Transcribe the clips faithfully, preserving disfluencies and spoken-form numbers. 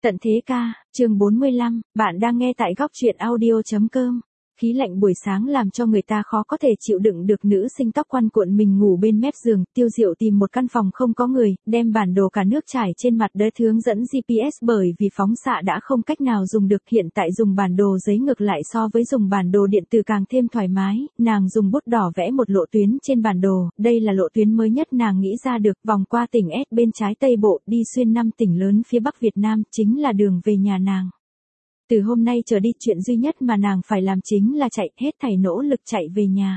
Tận thế ca, chương bốn mươi lăm, bạn đang nghe tại góc truyện audio.com. Khí lạnh buổi sáng làm cho người ta khó có thể chịu đựng được. Nữ sinh tóc quăn cuộn mình ngủ bên mép giường. Tiêu Diệu tìm một căn phòng không có người, đem bản đồ cả nước trải trên mặt đất hướng dẫn giê pê ét bởi vì phóng xạ đã không cách nào dùng được. Hiện tại dùng bản đồ giấy ngược lại so với dùng bản đồ điện tử càng thêm thoải mái. Nàng dùng bút đỏ vẽ một lộ tuyến trên bản đồ, đây là lộ tuyến mới nhất nàng nghĩ ra được, vòng qua tỉnh S bên trái Tây Bộ, đi xuyên năm tỉnh lớn phía Bắc Việt Nam, chính là đường về nhà nàng. Từ hôm nay trở đi, chuyện duy nhất mà nàng phải làm chính là chạy, hết thảy nỗ lực chạy về nhà.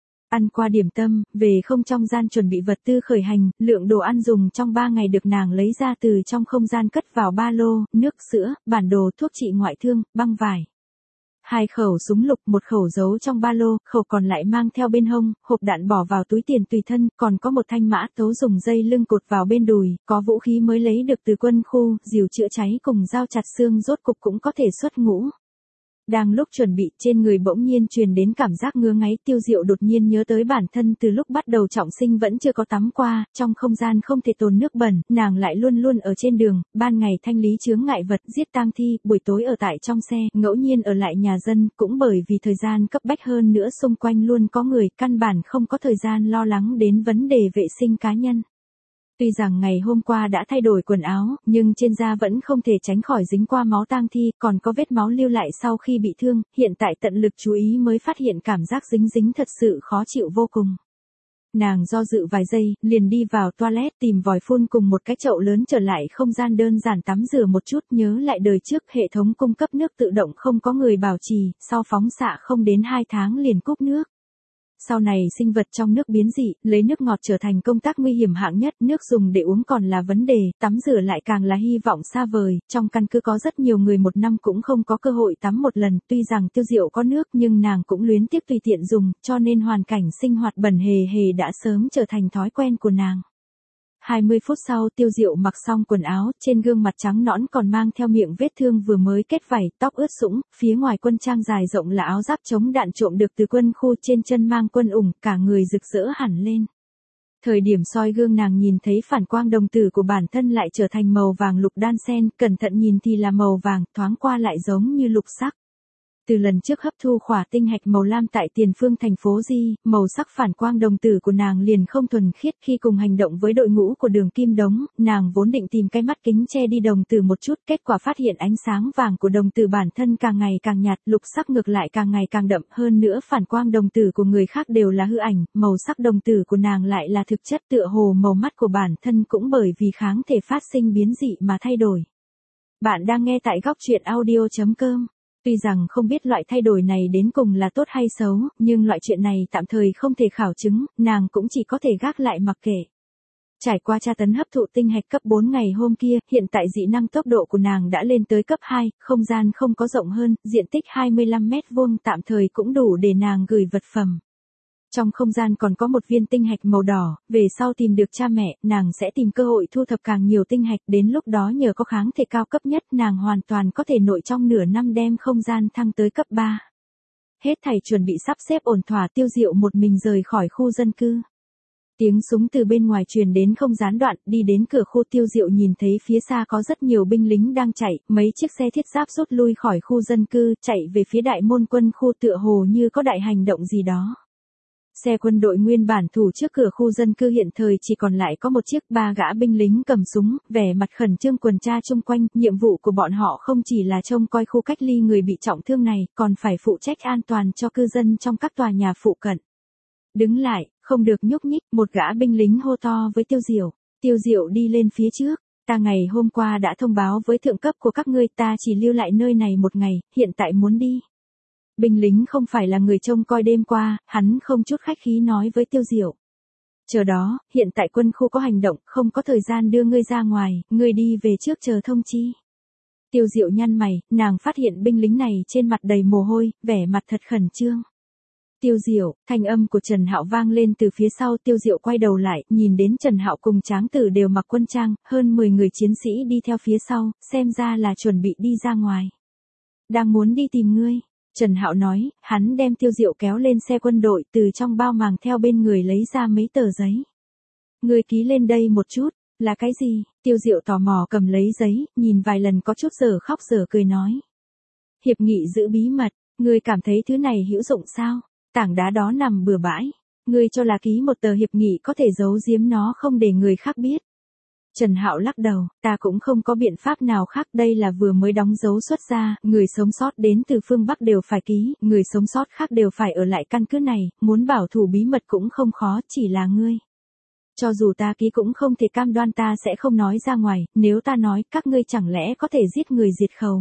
Ăn qua điểm tâm, về không trong gian chuẩn bị vật tư khởi hành, lượng đồ ăn dùng trong ba ngày được nàng lấy ra từ trong không gian cất vào ba lô, nước, sữa, bản đồ, thuốc trị ngoại thương, băng vải. Hai khẩu súng lục, một khẩu giấu trong ba lô, khẩu còn lại mang theo bên hông, hộp đạn bỏ vào túi tiền tùy thân, còn có một thanh mã tấu dùng dây lưng cột vào bên đùi, có vũ khí mới lấy được từ quân khu, rìu chữa cháy cùng dao chặt xương rốt cục cũng có thể xuất ngũ. Đang lúc chuẩn bị, trên người bỗng nhiên truyền đến cảm giác ngứa ngáy. Tiêu Diệu đột nhiên nhớ tới bản thân từ lúc bắt đầu trọng sinh vẫn chưa có tắm qua, trong không gian không thể tồn nước bẩn, nàng lại luôn luôn ở trên đường, ban ngày thanh lý chướng ngại vật, giết tang thi, buổi tối ở tại trong xe, ngẫu nhiên ở lại nhà dân, cũng bởi vì thời gian cấp bách hơn nữa xung quanh luôn có người, căn bản không có thời gian lo lắng đến vấn đề vệ sinh cá nhân. Tuy rằng ngày hôm qua đã thay đổi quần áo, nhưng trên da vẫn không thể tránh khỏi dính qua máu tang thi, còn có vết máu lưu lại sau khi bị thương, hiện tại tận lực chú ý mới phát hiện cảm giác dính dính thật sự khó chịu vô cùng. Nàng do dự vài giây, liền đi vào toilet tìm vòi phun cùng một cái chậu lớn trở lại không gian đơn giản tắm rửa một chút, nhớ lại đời trước hệ thống cung cấp nước tự động không có người bảo trì, sau phóng xạ không đến hai tháng liền cúp nước. Sau này sinh vật trong nước biến dị, lấy nước ngọt trở thành công tác nguy hiểm hạng nhất, nước dùng để uống còn là vấn đề, tắm rửa lại càng là hy vọng xa vời, trong căn cứ có rất nhiều người một năm cũng không có cơ hội tắm một lần, tuy rằng Tiêu Diệu có nước nhưng nàng cũng luyến tiếc tùy tiện dùng, cho nên hoàn cảnh sinh hoạt bẩn hề hề đã sớm trở thành thói quen của nàng. hai mươi phút sau, Tiêu Diệu mặc xong quần áo, trên gương mặt trắng nõn còn mang theo miệng vết thương vừa mới kết vảy, tóc ướt sũng, phía ngoài quân trang dài rộng là áo giáp chống đạn trộm được từ quân khu, trên chân mang quân ủng, cả người rực rỡ hẳn lên. Thời điểm soi gương nàng nhìn thấy phản quang đồng tử của bản thân lại trở thành màu vàng lục đan xen, cẩn thận nhìn thì là màu vàng, thoáng qua lại giống như lục sắc. Từ lần trước hấp thu khỏa tinh hạch màu lam tại tiền phương thành phố Di, màu sắc phản quang đồng tử của nàng liền không thuần khiết. Khi cùng hành động với đội ngũ của Đường Kim Đống, nàng vốn định tìm cái mắt kính che đi đồng tử một chút, kết quả phát hiện ánh sáng vàng của đồng tử bản thân càng ngày càng nhạt, lục sắc ngược lại càng ngày càng đậm, hơn nữa phản quang đồng tử của người khác đều là hư ảnh, màu sắc đồng tử của nàng lại là thực chất, tựa hồ màu mắt của bản thân cũng bởi vì kháng thể phát sinh biến dị mà thay đổi. Bạn đang nghe tại góc truyện audio.com. Tuy rằng không biết loại thay đổi này đến cùng là tốt hay xấu, nhưng loại chuyện này tạm thời không thể khảo chứng, nàng cũng chỉ có thể gác lại mặc kệ. Trải qua tra tấn hấp thụ tinh hạch cấp bốn ngày hôm kia, hiện tại dị năng tốc độ của nàng đã lên tới cấp hai, không gian không có rộng hơn, diện tích hai mươi lăm mét vuông tạm thời cũng đủ để nàng gửi vật phẩm. Trong không gian còn có một viên tinh hạch màu đỏ, về sau tìm được cha mẹ, nàng sẽ tìm cơ hội thu thập càng nhiều tinh hạch, đến lúc đó nhờ có kháng thể cao cấp nhất, nàng hoàn toàn có thể nội trong nửa năm đem không gian thăng tới cấp ba. Hết thảy chuẩn bị sắp xếp ổn thỏa, Tiêu Diệu một mình rời khỏi khu dân cư. Tiếng súng từ bên ngoài truyền đến không gián đoạn, đi đến cửa khu, Tiêu Diệu nhìn thấy phía xa có rất nhiều binh lính đang chạy, mấy chiếc xe thiết giáp rút lui khỏi khu dân cư, chạy về phía đại môn quân khu, tựa hồ như có đại hành động gì đó. Xe quân đội nguyên bản thủ trước cửa khu dân cư hiện thời chỉ còn lại có một chiếc, ba gã binh lính cầm súng, vẻ mặt khẩn trương tuần tra chung quanh, nhiệm vụ của bọn họ không chỉ là trông coi khu cách ly người bị trọng thương này, còn phải phụ trách an toàn cho cư dân trong các tòa nhà phụ cận. Đứng lại, không được nhúc nhích, một gã binh lính hô to với Tiêu Diệu. Tiêu Diệu đi lên phía trước, ta ngày hôm qua đã thông báo với thượng cấp của các ngươi, ta chỉ lưu lại nơi này một ngày, hiện tại muốn đi. Binh lính không phải là người trông coi đêm qua, hắn không chút khách khí nói với Tiêu Diệu. Chờ đó, hiện tại quân khu có hành động, không có thời gian đưa ngươi ra ngoài, ngươi đi về trước chờ thông chi. Tiêu Diệu nhăn mày, nàng phát hiện binh lính này trên mặt đầy mồ hôi, vẻ mặt thật khẩn trương. Tiêu Diệu, thanh âm của Trần Hạo vang lên từ phía sau, Tiêu Diệu quay đầu lại, nhìn đến Trần Hạo cùng Tráng Tử đều mặc quân trang, hơn mười người chiến sĩ đi theo phía sau, xem ra là chuẩn bị đi ra ngoài. Đang muốn đi tìm ngươi. Trần Hạo nói, hắn đem Tiêu Diệu kéo lên xe quân đội, từ trong bao màng theo bên người lấy ra mấy tờ giấy. Ngươi ký lên đây một chút. Là cái gì? Tiêu Diệu tò mò cầm lấy giấy, nhìn vài lần có chút dở khóc dở cười nói. Hiệp nghị giữ bí mật, ngươi cảm thấy thứ này hữu dụng sao? Tảng đá đó nằm bừa bãi. Ngươi cho là ký một tờ hiệp nghị có thể giấu giếm nó không để người khác biết. Trần Hạo lắc đầu, ta cũng không có biện pháp nào khác, đây là vừa mới đóng dấu xuất ra, người sống sót đến từ phương Bắc đều phải ký, người sống sót khác đều phải ở lại căn cứ này, muốn bảo thủ bí mật cũng không khó, chỉ là ngươi. Cho dù ta ký cũng không thể cam đoan ta sẽ không nói ra ngoài, nếu ta nói các ngươi chẳng lẽ có thể giết người diệt khẩu.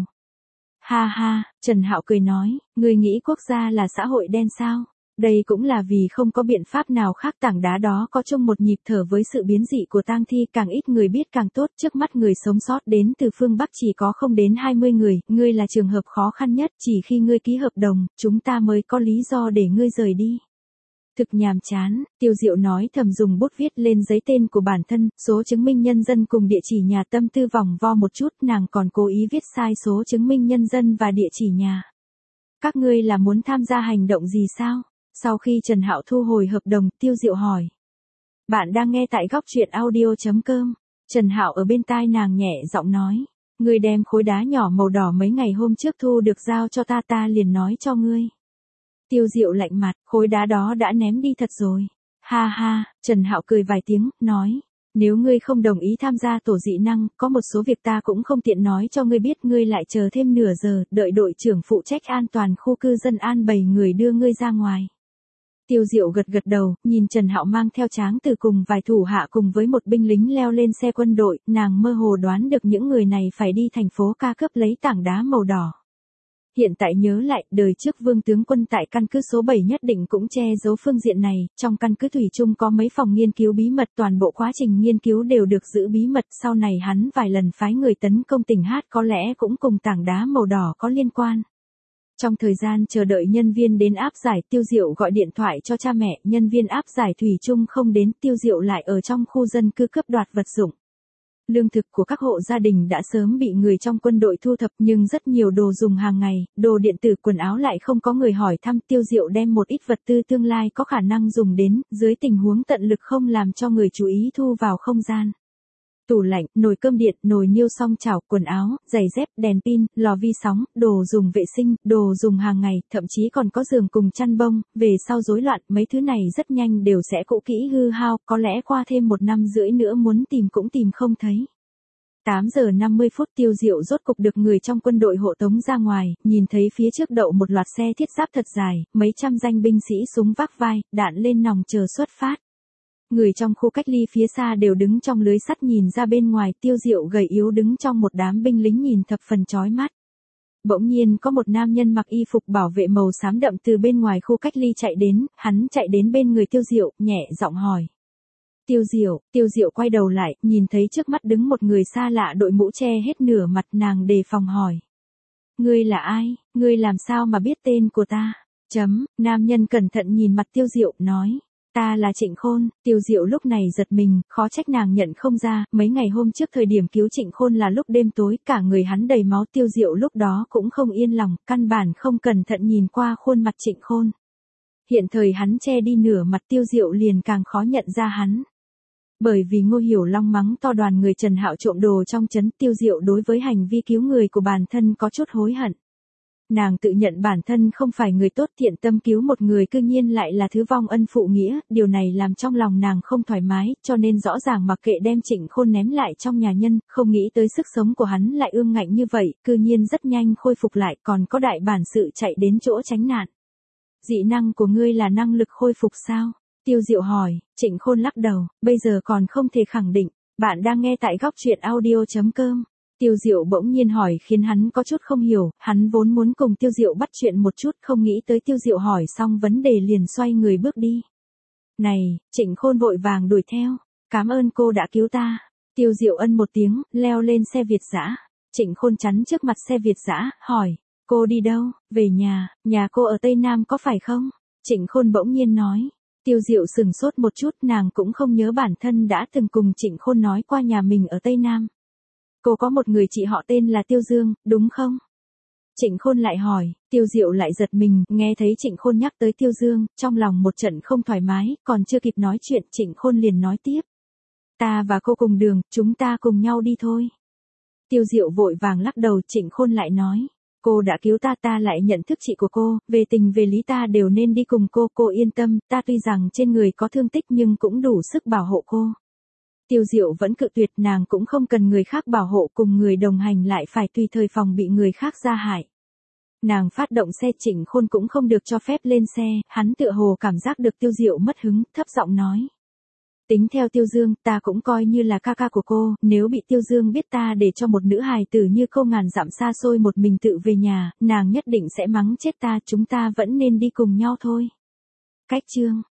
Ha ha, Trần Hạo cười nói, ngươi nghĩ quốc gia là xã hội đen sao? Đây cũng là vì không có biện pháp nào khác, tảng đá đó có chung một nhịp thở với sự biến dị của tang thi, càng ít người biết càng tốt, trước mắt người sống sót đến từ phương Bắc chỉ có không đến hai mươi người, ngươi là trường hợp khó khăn nhất, chỉ khi ngươi ký hợp đồng, chúng ta mới có lý do để ngươi rời đi. Thực nhàm chán, Tiêu Diệu nói thầm dùng bút viết lên giấy tên của bản thân, số chứng minh nhân dân cùng địa chỉ nhà, tâm tư vòng vo một chút, nàng còn cố ý viết sai số chứng minh nhân dân và địa chỉ nhà. Các ngươi là muốn tham gia hành động gì sao? Sau khi Trần Hạo thu hồi hợp đồng, Tiêu Diệu hỏi. Bạn đang nghe tại góc truyện audio chấm com. Trần Hạo ở bên tai nàng nhẹ giọng nói. Ngươi đem khối đá nhỏ màu đỏ mấy ngày hôm trước thu được giao cho ta, ta liền nói cho ngươi. Tiêu Diệu lạnh mặt, khối đá đó đã ném đi thật rồi. Ha ha, Trần Hạo cười vài tiếng, nói. Nếu ngươi không đồng ý tham gia tổ dị năng, có một số việc ta cũng không tiện nói cho ngươi biết, ngươi lại chờ thêm nửa giờ, đợi đội trưởng phụ trách an toàn khu cư dân an bày người đưa ngươi ra ngoài. Tiêu Diệu gật gật đầu, nhìn Trần Hạo mang theo Tráng Từ cùng vài thủ hạ cùng với một binh lính leo lên xe quân đội, nàng mơ hồ đoán được những người này phải đi thành phố Ca cướp lấy tảng đá màu đỏ. Hiện tại nhớ lại, đời trước Vương tướng quân tại căn cứ số bảy nhất định cũng che giấu phương diện này, trong căn cứ thủy chung có mấy phòng nghiên cứu bí mật, toàn bộ quá trình nghiên cứu đều được giữ bí mật, sau này hắn vài lần phái người tấn công tỉnh Hát có lẽ cũng cùng tảng đá màu đỏ có liên quan. Trong thời gian chờ đợi nhân viên đến áp giải, Tiêu Diệu gọi điện thoại cho cha mẹ, nhân viên áp giải thủy chung không đến, Tiêu Diệu lại ở trong khu dân cư cướp đoạt vật dụng. Lương thực của các hộ gia đình đã sớm bị người trong quân đội thu thập, nhưng rất nhiều đồ dùng hàng ngày, đồ điện tử, quần áo lại không có người hỏi thăm. Tiêu Diệu đem một ít vật tư tương lai có khả năng dùng đến, dưới tình huống tận lực không làm cho người chú ý thu vào không gian. Tủ lạnh, nồi cơm điện, nồi niêu xoong chảo, quần áo, giày dép, đèn pin, lò vi sóng, đồ dùng vệ sinh, đồ dùng hàng ngày, thậm chí còn có giường cùng chăn bông, về sau rối loạn, mấy thứ này rất nhanh đều sẽ cũ kỹ hư hao, có lẽ qua thêm một năm rưỡi nữa muốn tìm cũng tìm không thấy. tám giờ năm mươi phút Tiêu Diệu rốt cục được người trong quân đội hộ tống ra ngoài, nhìn thấy phía trước đậu một loạt xe thiết giáp thật dài, mấy trăm danh binh sĩ súng vác vai, đạn lên nòng chờ xuất phát. Người trong khu cách ly phía xa đều đứng trong lưới sắt nhìn ra bên ngoài, Tiêu Diệu gầy yếu đứng trong một đám binh lính nhìn thập phần chói mắt. Bỗng nhiên có một nam nhân mặc y phục bảo vệ màu xám đậm từ bên ngoài khu cách ly chạy đến, hắn chạy đến bên người Tiêu Diệu, nhẹ giọng hỏi. Tiêu Diệu, Tiêu Diệu quay đầu lại, nhìn thấy trước mắt đứng một người xa lạ đội mũ che hết nửa mặt, nàng đề phòng hỏi. Ngươi là ai, ngươi làm sao mà biết tên của ta? Chấm, nam nhân cẩn thận nhìn mặt Tiêu Diệu, nói. Ta là Trịnh Khôn. Tiêu Diệu lúc này giật mình, khó trách nàng nhận không ra, mấy ngày hôm trước thời điểm cứu Trịnh Khôn là lúc đêm tối, cả người hắn đầy máu. Tiêu Diệu lúc đó cũng không yên lòng, căn bản không cẩn thận nhìn qua khuôn mặt Trịnh Khôn. Hiện thời hắn che đi nửa mặt, Tiêu Diệu liền càng khó nhận ra hắn. Bởi vì Ngô Hiểu Long mắng to đoàn người Trần Hạo trộm đồ trong trấn, Tiêu Diệu đối với hành vi cứu người của bản thân có chút hối hận. Nàng tự nhận bản thân không phải người tốt, thiện tâm cứu một người cư nhiên lại là thứ vong ân phụ nghĩa, điều này làm trong lòng nàng không thoải mái, cho nên rõ ràng mặc kệ đem Trịnh Khôn ném lại trong nhà nhân, không nghĩ tới sức sống của hắn lại ương ngạnh như vậy, cư nhiên rất nhanh khôi phục lại, còn có đại bản sự chạy đến chỗ tránh nạn. Dị năng của ngươi là năng lực khôi phục sao? Tiêu Diệu hỏi. Trịnh Khôn lắc đầu, bây giờ còn không thể khẳng định. Bạn đang nghe tại góc truyện audio chấm com. Tiêu Diệu bỗng nhiên hỏi khiến hắn có chút không hiểu, hắn vốn muốn cùng Tiêu Diệu bắt chuyện một chút, không nghĩ tới Tiêu Diệu hỏi xong vấn đề liền xoay người bước đi. Này, Trịnh Khôn vội vàng đuổi theo, cảm ơn cô đã cứu ta. Tiêu Diệu ân một tiếng, leo lên xe Việt dã. Trịnh Khôn chắn trước mặt xe Việt dã, hỏi, cô đi đâu? Về nhà, nhà cô ở Tây Nam có phải không? Trịnh Khôn bỗng nhiên nói. Tiêu Diệu sừng sốt một chút, nàng cũng không nhớ bản thân đã từng cùng Trịnh Khôn nói qua nhà mình ở Tây Nam. Cô có một người chị họ tên là Tiêu Dương, đúng không? Trịnh Khôn lại hỏi. Tiêu Diệu lại giật mình, nghe thấy Trịnh Khôn nhắc tới Tiêu Dương, trong lòng một trận không thoải mái, còn chưa kịp nói chuyện Trịnh Khôn liền nói tiếp. ta và cô cùng đường, chúng ta cùng nhau đi thôi. Tiêu Diệu vội vàng lắc đầu. Trịnh Khôn lại nói, cô đã cứu ta, ta lại nhận thức chị của cô, về tình về lý ta đều nên đi cùng cô, cô yên tâm, ta tuy rằng trên người có thương tích nhưng cũng đủ sức bảo hộ cô. Tiêu Diệu vẫn cự tuyệt, nàng cũng không cần người khác bảo hộ, cùng người đồng hành lại phải tùy thời phòng bị người khác gia hại. Nàng phát động xe, Trịnh Khôn cũng không được cho phép lên xe, hắn tựa hồ cảm giác được Tiêu Diệu mất hứng, thấp giọng nói. Tính theo Tiêu Dương, ta cũng coi như là ca ca của cô, nếu bị Tiêu Dương biết ta để cho một nữ hài tử như cô ngàn dặm xa xôi một mình tự về nhà, nàng nhất định sẽ mắng chết ta, chúng ta vẫn nên đi cùng nhau thôi. Cách chương